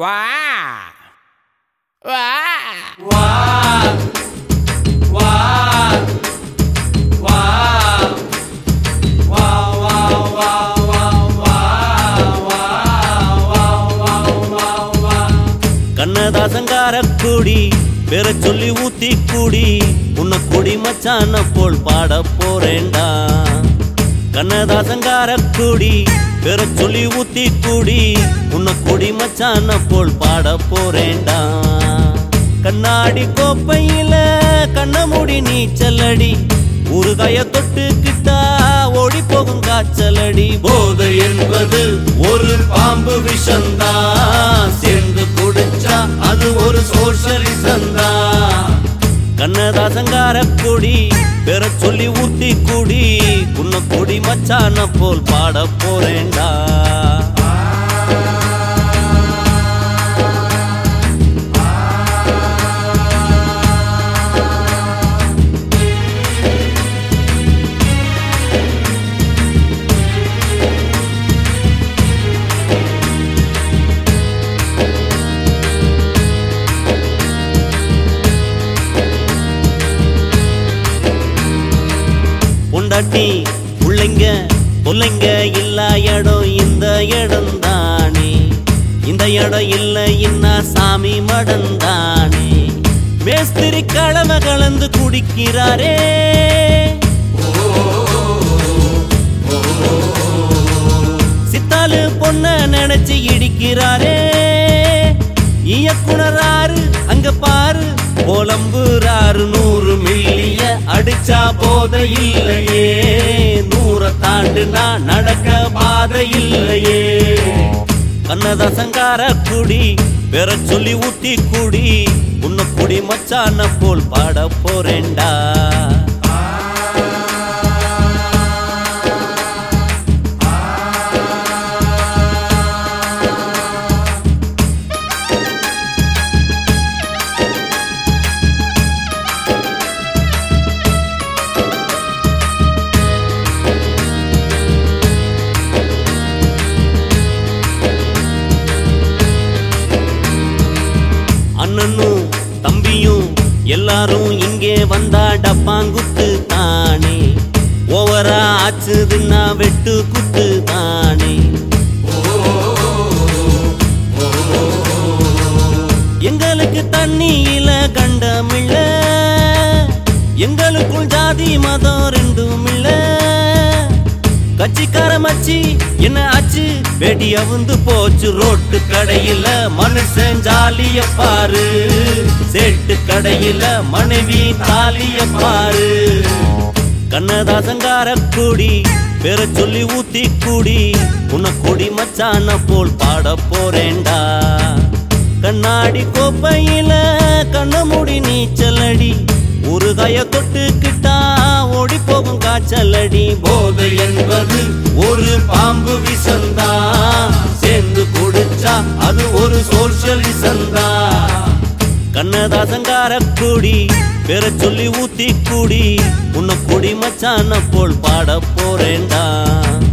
வா வா வா வா வா வா வா வா வா வா கண்ணதாசங்கார கூடி பேர சொல்லி ஊத்தி கூடி உன்னை கொடி மச்சான போல் பாட போறேண்டா. கண்ணதாசங்கார கூடி பேர சொல்லி ஊத்தி கூடி உன்னை கொடி மச்சான போல் பாட போறேண்டா. கண்ணாடி கோப்பையில கண்ண மூடி நீச்சலடி ஊறுகாய தொட்டுக்கிட்டா ஓடி போகும் காய்ச்சலடி. போதை என்பது ஒரு பாம்பு விஷந்தா, சேர்ந்து குடிச்சா அது ஒரு சோஷலிசந்தா. கண்ணதாசங்கார கொடி பேர சொல்லி ஊத்தி கூடி உன்னை கொடி மச்சான போல் பாட போறேண்டா. பொண்டாட்டி புள்ளைங்க புள்ளைங்க இல்லா இடம் இந்த இடம் தானே, இந்த இடம் இல்ல இன்னா சாமி மடம் தானே. மேஸ்திரி கிழமை கலந்து குடிக்கிறாரே, சித்தாலு பொண்ண நினைச்சு இடிக்கிறாரே. இயக்குனராரு அங்க பாரு போலம்புறாரு, 100 மில்லிய அடிச்சா போத இல்லையே, 100 தாண்டுனா நடக்க பாத இல்லையே. கண்ணதாசங்கார குடி பேர சொல்லி ஊத்தி கூடி உன்னை குடி மச்சான போல் பாட போறேண்டா. அண்ணனும் தம்பியும் எல்லாரும் இங்கே வந்தா டப்பாங்குத்து தானே, ஓவரா ஆச்சுதுன்னா வெட்டு குத்து தானே. எங்களுக்கு தண்ணியில கண்டமில்ல, எங்களுக்குள் ஜாதி மதம் ரெண்டும் இல்ல. கட்சிக்கார மச்சி என்ன ஆச்சு வெடி அவுந்து போச்சு ரோட்டு கடையில, மனுஷன் ஜாலிய பாரு, சேட்டு கடையில மனைவி தாலிய பாரு. கண்ணதாசங்கார கூடி பேர சொல்லி ஊத்தி கூடி உன்னை கொடி மச்சான போல் பாட போறேண்டா. கண்ணாடி கோப்பையில கண்ண மூடி நீச்சலடி ஊறுகாய தொட்டுக்கிட்டா ஓடி போகும் காய்ச்சலடி. போதை என்பது ஒரு பாம்பு விஷந்தா, சேர்ந்து குடிச்சா அது ஒரு சோஷலிசந்தா. கண்ணதாசங்கார கூடி பேர சொல்லி ஊத்தி கூடி உன்னை கொடி மச்சான போல் பாட போறேண்டா.